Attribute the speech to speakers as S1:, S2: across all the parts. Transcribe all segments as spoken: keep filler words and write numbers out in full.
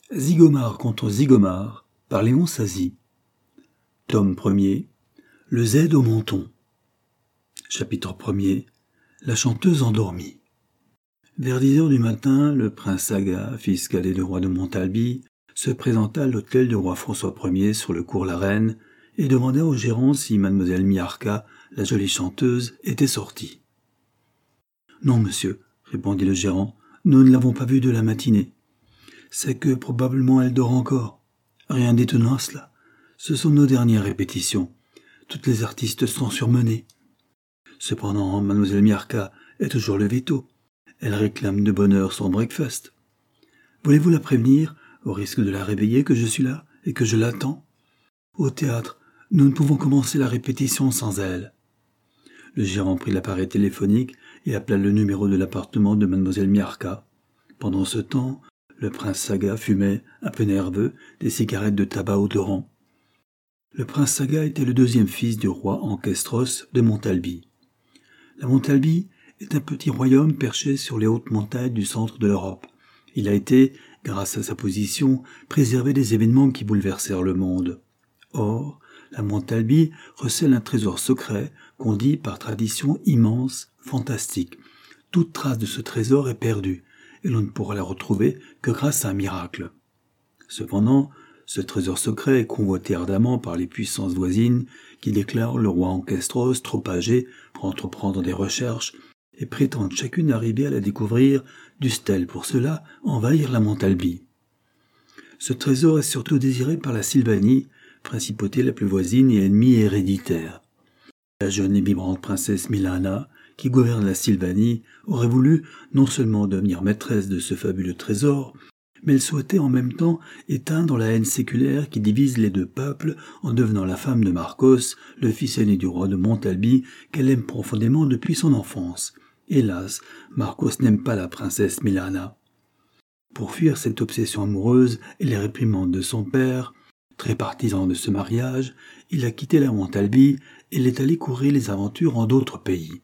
S1: Zygomar contre Zygomar par Léon Sazy. Tome premier. Le Z au menton. Chapitre premier. La chanteuse endormie. Vers dix heures du matin, le prince Saga, fils cadet du roi de Montalbie, se présenta à l'hôtel du roi François Ier sur le cours La Reine et demanda au gérant si mademoiselle Miarca, la jolie chanteuse, était sortie. « Non, monsieur, » répondit le gérant, « nous ne l'avons pas vue de la matinée. C'est que probablement elle dort encore. Rien d'étonnant à cela. Ce sont nos dernières répétitions. Toutes les artistes sont surmenées. Cependant, mademoiselle Miarca est toujours levée tôt. Elle réclame de bonne heure son breakfast. Voulez-vous la prévenir, au risque de la réveiller, que je suis là et que je l'attends? Au théâtre, nous ne pouvons commencer la répétition sans elle. » Le gérant prit l'appareil téléphonique et appela le numéro de l'appartement de mademoiselle Miarca. Pendant ce temps, le prince Saga fumait, un peu nerveux, des cigarettes de tabac odorant. Le prince Saga était le deuxième fils du roi Ancestros de Montalbie. La Montalbie est un petit royaume perché sur les hautes montagnes du centre de l'Europe. Il a été, grâce à sa position, préservé des événements qui bouleversèrent le monde. Or, la Montalbie recèle un trésor secret qu'on dit par tradition immense, fantastique. Toute trace de ce trésor est perdue, et l'on ne pourra la retrouver que grâce à un miracle. Cependant, ce trésor secret est convoité ardemment par les puissances voisines qui déclarent le roi Ancestros trop âgé pour entreprendre des recherches et prétendent chacune arriver à la découvrir, dussent-elles pour cela envahir la Montalbie. Ce trésor est surtout désiré par la Sylvanie, principauté la plus voisine et ennemie héréditaire. La jeune et vibrante princesse Milana, qui gouverne la Sylvanie, aurait voulu non seulement devenir maîtresse de ce fabuleux trésor, mais elle souhaitait en même temps éteindre la haine séculaire qui divise les deux peuples en devenant la femme de Marcos, le fils aîné du roi de Montalbie, qu'elle aime profondément depuis son enfance. Hélas, Marcos n'aime pas la princesse Milana. Pour fuir cette obsession amoureuse et les réprimandes de son père, très partisan de ce mariage, il a quitté la Montalbie et il est allé courir les aventures en d'autres pays.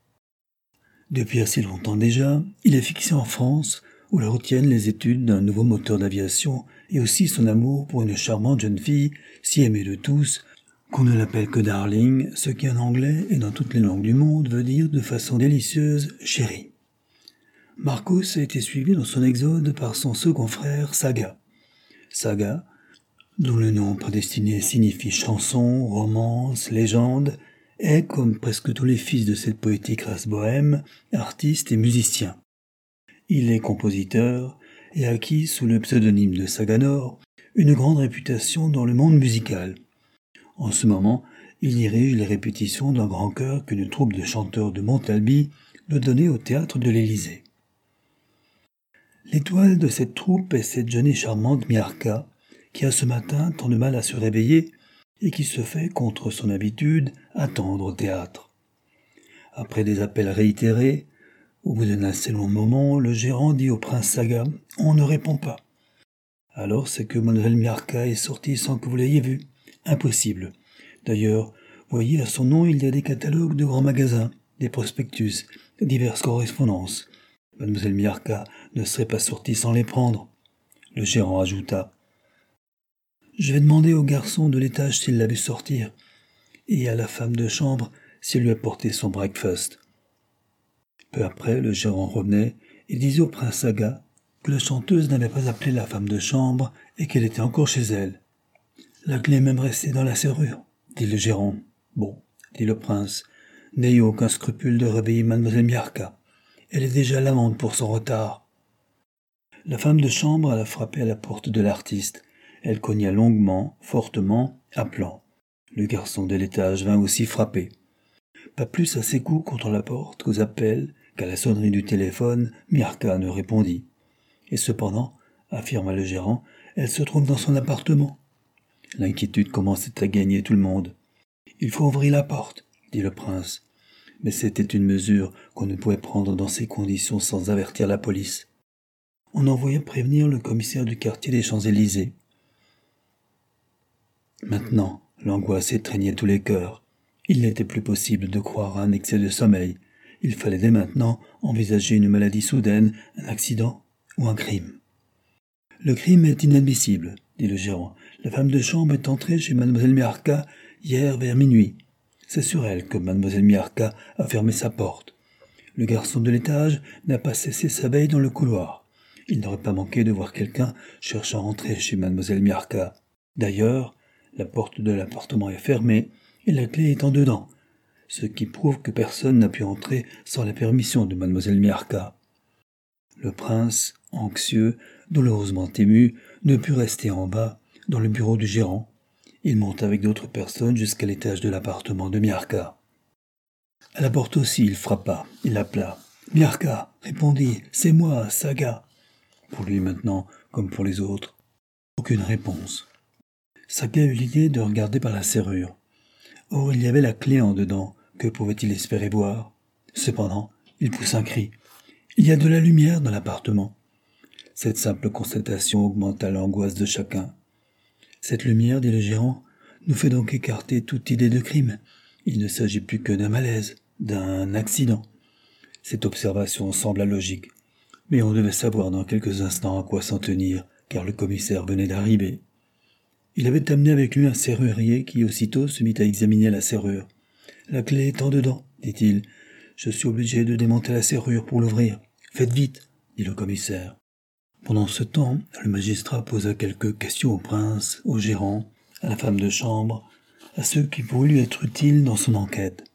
S1: Depuis assez longtemps déjà, il est fixé en France, où le retiennent les études d'un nouveau moteur d'aviation et aussi son amour pour une charmante jeune fille, si aimée de tous, qu'on ne l'appelle que Darling, ce qui en anglais et dans toutes les langues du monde veut dire de façon délicieuse « chérie ». Marcos a été suivi dans son exode par son second frère Saga. Saga, dont le nom prédestiné signifie chanson, romance, légende, est, comme presque tous les fils de cette poétique race bohème, artiste et musicien. Il est compositeur et a acquis, sous le pseudonyme de Saganor, une grande réputation dans le monde musical. En ce moment, il dirige les répétitions d'un grand chœur qu'une troupe de chanteurs de Montalbie doit donner au théâtre de l'Élysée. L'étoile de cette troupe est cette jeune et charmante Miarca, qui a ce matin tant de mal à se réveiller et qui se fait, contre son habitude, attendre au théâtre. Après des appels réitérés, au bout d'un assez long moment, le gérant dit au prince Saga « On ne répond pas ». Alors c'est que mademoiselle Miarca est sortie sans que vous l'ayez vue. Impossible. D'ailleurs, voyez, à son nom, il y a des catalogues de grands magasins, des prospectus, diverses correspondances. Mademoiselle Miarca ne serait pas sortie sans les prendre. Le gérant ajouta « Je vais demander au garçon de l'étage s'il l'a vu sortir, et à la femme de chambre s'il lui a porté son breakfast. » Peu après, le gérant revenait et disait au prince Saga que la chanteuse n'avait pas appelé la femme de chambre et qu'elle était encore chez elle. « La clé est même restée dans la serrure, » dit le gérant. « Bon, » dit le prince, « n'ayez aucun scrupule de réveiller mademoiselle Miarca. Elle est déjà l'amende pour son retard. » La femme de chambre alla frapper à la porte de l'artiste. Elle cogna longuement, fortement, appelant. Le garçon de l'étage vint aussi frapper. Pas plus à ses coups contre la porte qu'aux appels, qu'à la sonnerie du téléphone, Miarca ne répondit. Et cependant, affirma le gérant, elle se trouve dans son appartement. L'inquiétude commençait à gagner tout le monde. « Il faut ouvrir la porte, » dit le prince. Mais c'était une mesure qu'on ne pouvait prendre dans ces conditions sans avertir la police. On envoya prévenir le commissaire du quartier des Champs-Élysées. Maintenant, l'angoisse étreignait tous les cœurs. Il n'était plus possible de croire à un excès de sommeil. Il fallait dès maintenant envisager une maladie soudaine, un accident ou un crime. Le crime est inadmissible, dit le gérant. La femme de chambre est entrée chez mademoiselle Miarca hier vers minuit. C'est sur elle que mademoiselle Miarca a fermé sa porte. Le garçon de l'étage n'a pas cessé sa veille dans le couloir. Il n'aurait pas manqué de voir quelqu'un cherchant à entrer chez mademoiselle Miarca. D'ailleurs, la porte de l'appartement est fermée et la clé est en dedans, ce qui prouve que personne n'a pu entrer sans la permission de mademoiselle Miarca. Le prince, anxieux, douloureusement ému, ne put rester en bas, dans le bureau du gérant. Il monte avec d'autres personnes jusqu'à l'étage de l'appartement de Miarca. À la porte aussi, il frappa, il appela. « Miarca, répondit, c'est moi, Saga !» Pour lui maintenant, comme pour les autres, aucune réponse. Saga eut l'idée de regarder par la serrure. Or, il y avait la clé en dedans, que pouvait-il espérer voir? Cependant, il poussa un cri. « Il y a de la lumière dans l'appartement !» Cette simple constatation augmenta l'angoisse de chacun. « Cette lumière, dit le gérant, nous fait donc écarter toute idée de crime. Il ne s'agit plus que d'un malaise, d'un accident. » Cette observation sembla logique, mais on devait savoir dans quelques instants à quoi s'en tenir, car le commissaire venait d'arriver. Il avait amené avec lui un serrurier qui aussitôt se mit à examiner la serrure. « La clé est en dedans, dit-il. Je suis obligé de démonter la serrure pour l'ouvrir. Faites vite, dit le commissaire. Pendant ce temps, le magistrat posa quelques questions au prince, au gérant, à la femme de chambre, à ceux qui pourraient lui être utiles dans son enquête.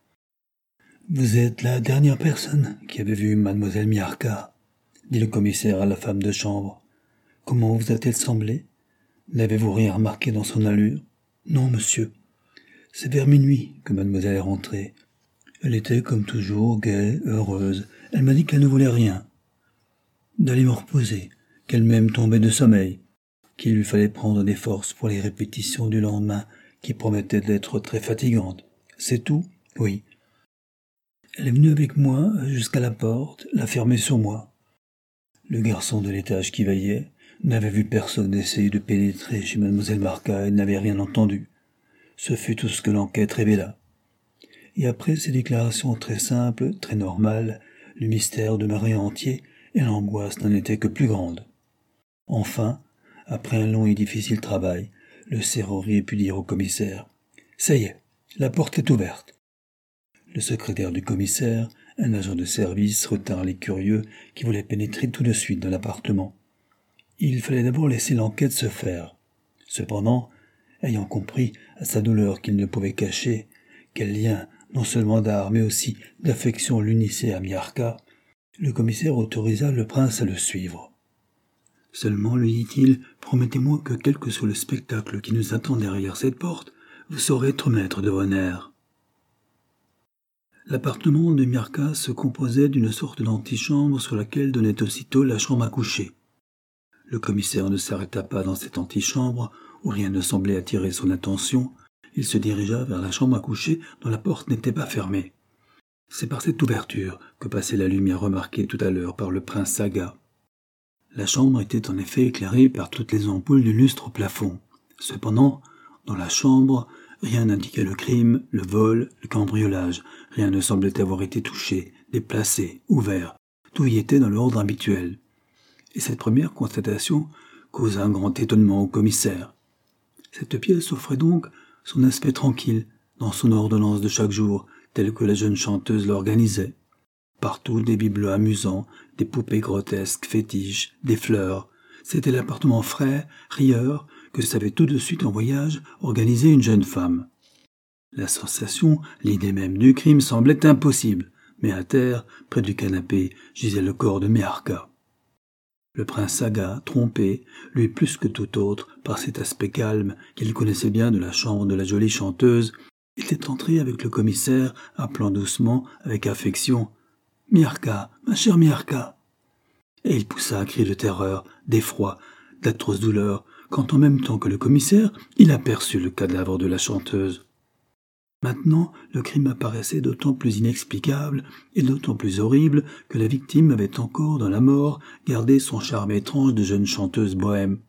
S1: « Vous êtes la dernière personne qui avait vu mademoiselle Miarca, dit le commissaire à la femme de chambre. « Comment vous a-t-elle semblé? N'avez-vous rien remarqué dans son allure? »« Non, monsieur. C'est vers minuit que mademoiselle est rentrée. Elle était, comme toujours, gaie, heureuse. Elle m'a dit qu'elle ne voulait rien. D'aller me reposer, qu'elle-même tombait de sommeil, qu'il lui fallait prendre des forces pour les répétitions du lendemain qui promettaient d'être très fatigantes. C'est tout? Oui. Elle est venue avec moi jusqu'à la porte, la fermer sur moi. Le garçon de l'étage qui veillait n'avait vu personne essayer de pénétrer chez mademoiselle Miarca et n'avait rien entendu. Ce fut tout ce que l'enquête révéla. Et après ces déclarations très simples, très normales, le mystère demeurait entier et l'angoisse n'en était que plus grande. Enfin, après un long et difficile travail, le serrurier put dire au commissaire « Ça y est, la porte est ouverte. » Le secrétaire du commissaire, un agent de service, retint les curieux qui voulaient pénétrer tout de suite dans l'appartement. Il fallait d'abord laisser l'enquête se faire. Cependant, ayant compris à sa douleur qu'il ne pouvait cacher quel lien, non seulement d'art, mais aussi d'affection l'unissait à Miarca, le commissaire autorisa le prince à le suivre. « Seulement, lui dit-il, promettez-moi que quel que soit le spectacle qui nous attend derrière cette porte, vous saurez être maître de vos nerfs. » L'appartement de Miarca se composait d'une sorte d'antichambre sur laquelle donnait aussitôt la chambre à coucher. Le commissaire ne s'arrêta pas dans cette antichambre, où rien ne semblait attirer son attention. Il se dirigea vers la chambre à coucher dont la porte n'était pas fermée. C'est par cette ouverture que passait la lumière remarquée tout à l'heure par le prince Saga. La chambre était en effet éclairée par toutes les ampoules du lustre au plafond. Cependant, dans la chambre, rien n'indiquait le crime, le vol, le cambriolage. Rien ne semblait avoir été touché, déplacé, ouvert. Tout y était dans l'ordre habituel. Et cette première constatation causa un grand étonnement au commissaire. Cette pièce offrait donc son aspect tranquille, dans son ordonnance de chaque jour, telle que la jeune chanteuse l'organisait. Partout des bibelots amusants, des poupées grotesques, fétiches, des fleurs. C'était l'appartement frais, rieur, que savait tout de suite en voyage organiser une jeune femme. La sensation, l'idée même du crime semblait impossible, mais à terre, près du canapé, gisait le corps de Miarca. Le prince Saga, trompé, lui plus que tout autre, par cet aspect calme qu'il connaissait bien de la chambre de la jolie chanteuse, était entré avec le commissaire, appelant doucement, avec affection, « Miarca, ma chère Miarca !» Et il poussa un cri de terreur, d'effroi, d'atroce douleur, quand en même temps que le commissaire, il aperçut le cadavre de la chanteuse. Maintenant, le crime apparaissait d'autant plus inexplicable et d'autant plus horrible que la victime avait encore, dans la mort, gardé son charme étrange de jeune chanteuse bohème.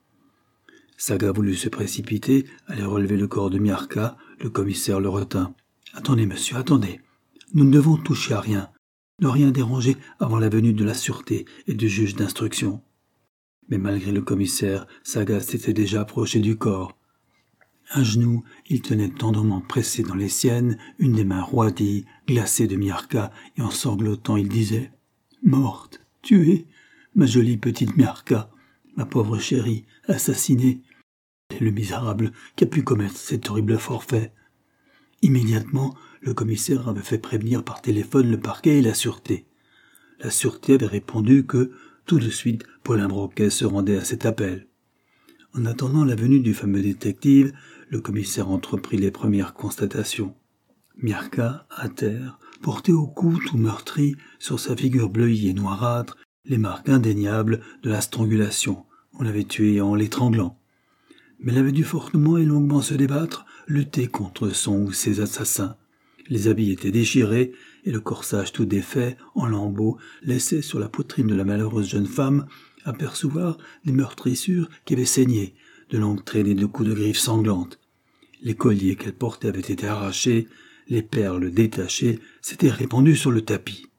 S1: Saga voulut se précipiter, aller relever le corps de Miarca, le commissaire le retint. « Attendez, monsieur, attendez. Nous ne devons toucher à rien, ne rien déranger avant la venue de la sûreté et du juge d'instruction. » Mais malgré le commissaire, Sagat s'était déjà approché du corps. À genoux, il tenait tendrement pressé dans les siennes une des mains roidies, glacées de Miarka, et en sanglotant, il disait « Morte, tuée, ma jolie petite Miarka, ma pauvre chérie, assassinée. C'est le misérable qui a pu commettre cet horrible forfait. » Immédiatement, le commissaire avait fait prévenir par téléphone le parquet et la sûreté. La sûreté avait répondu que, tout de suite, Paulin Broquet se rendait à cet appel. En attendant la venue du fameux détective, le commissaire entreprit les premières constatations. Miarka, à terre, portait au cou tout meurtri, sur sa figure bleuie et noirâtre, les marques indéniables de la strangulation. On l'avait tuée en l'étranglant. Mais elle avait dû fortement et longuement se débattre, lutter contre son ou ses assassins. Les habits étaient déchirés, et le corsage tout défait, en lambeaux, laissait sur la poitrine de la malheureuse jeune femme apercevoir des meurtrissures qui avaient saigné, de longues traînées de coups de griffes sanglantes. Les colliers qu'elle portait avaient été arrachés, les perles détachées s'étaient répandues sur le tapis.